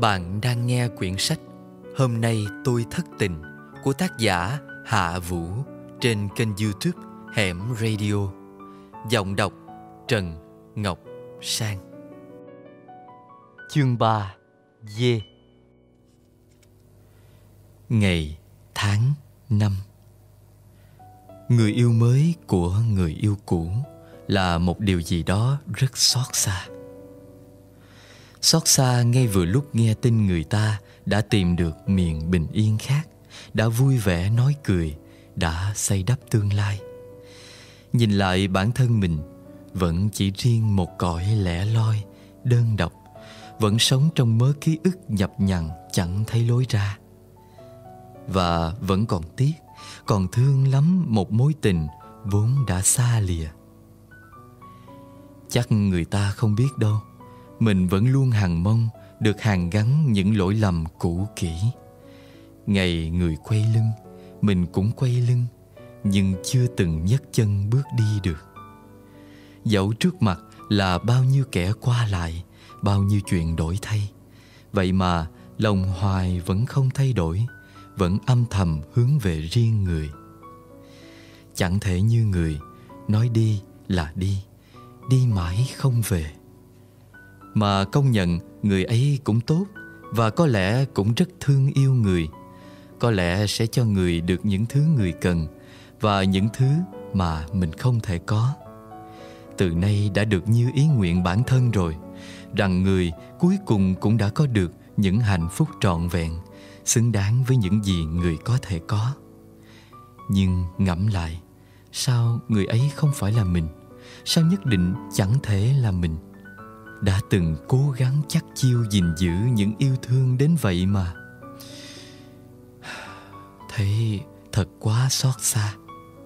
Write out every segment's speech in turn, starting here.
Bạn đang nghe quyển sách Hôm nay tôi thất tình của tác giả Hạ Vũ trên kênh YouTube Hẻm Radio. Giọng đọc Trần Ngọc Sang. Chương 3. Dê. Ngày tháng năm. Người yêu mới của người yêu cũ là một điều gì đó rất xót xa. Xót xa ngay vừa lúc nghe tin người ta đã tìm được miền bình yên khác, đã vui vẻ nói cười, đã xây đắp tương lai. Nhìn lại bản thân mình, vẫn chỉ riêng một cõi lẻ loi, đơn độc, vẫn sống trong mớ ký ức nhập nhằng chẳng thấy lối ra. Và vẫn còn tiếc, còn thương lắm một mối tình vốn đã xa lìa. Chắc người ta không biết đâu, mình vẫn luôn hằng mong được hàn gắn những lỗi lầm cũ kỹ. Ngày người quay lưng, mình cũng quay lưng, nhưng chưa từng nhấc chân bước đi được. Dẫu trước mặt là bao nhiêu kẻ qua lại, bao nhiêu chuyện đổi thay, vậy mà lòng hoài vẫn không thay đổi, vẫn âm thầm hướng về riêng người. Chẳng thể như người nói đi là đi, đi mãi không về. Mà công nhận người ấy cũng tốt, và có lẽ cũng rất thương yêu người. Có lẽ sẽ cho người được những thứ người cần, và những thứ mà mình không thể có. Từ nay đã được như ý nguyện bản thân rồi, rằng người cuối cùng cũng đã có được những hạnh phúc trọn vẹn, xứng đáng với những gì người có thể có. Nhưng ngẫm lại, sao người ấy không phải là mình? Sao nhất định chẳng thể là mình? Đã từng cố gắng chắc chiêu gìn giữ những yêu thương đến vậy mà. Thấy thật quá xót xa.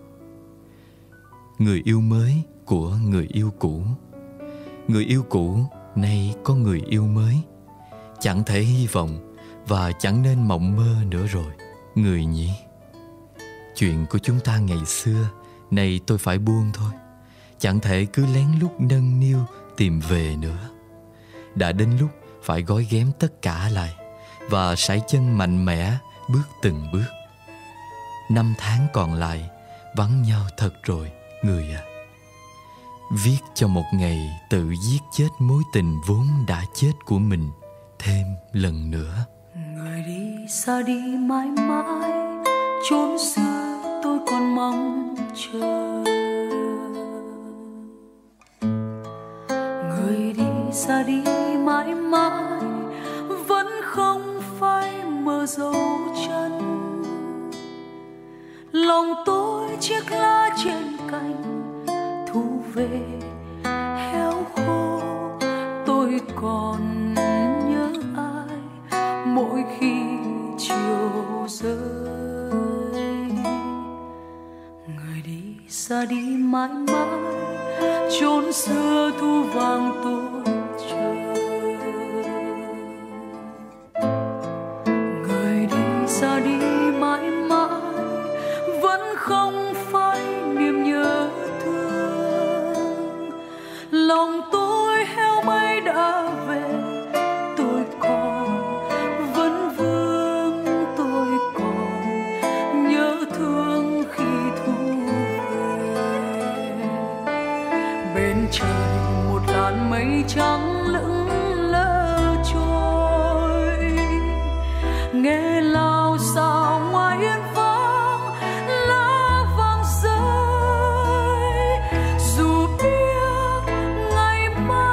Người yêu mới của người yêu cũ. Người yêu cũ nay có người yêu mới. Chẳng thể hy vọng và chẳng nên mộng mơ nữa rồi, người nhỉ. Chuyện của chúng ta ngày xưa, nay tôi phải buông thôi. Chẳng thể cứ lén lút nâng niu tìm về nữa. Đã đến lúc phải gói ghém tất cả lại và sải chân mạnh mẽ bước từng bước. 5 tháng còn lại vắng nhau thật rồi, người à. Viết cho một ngày tự giết chết mối tình vốn đã chết của mình thêm lần nữa. Người đi xa đi mãi mãi, chốn xưa tôi còn mong chờ. Người đi xa đi mãi mãi, vẫn không phai mờ dấu chân. Lòng tôi chiếc lá trên cành thu về héo khô. Tôi còn nhớ ai mỗi khi chiều rơi. Người đi xa đi mãi mãi, chốn xưa thu vàng tôi chờ. Người đi xa đi mãi mãi, vẫn không phai niềm nhớ thương. Lòng tôi heo mây đã về, tôi còn vẫn vương, tôi còn nhớ thương khi thu về. Bên trời một làn mây trắng lững lờ trôi, nghe lao xao ngoài yên vắng lá vàng rơi. Dù biết ngày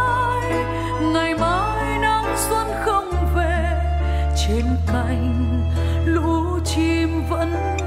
mai nắng xuân không về, trên cành lũ chim vẫn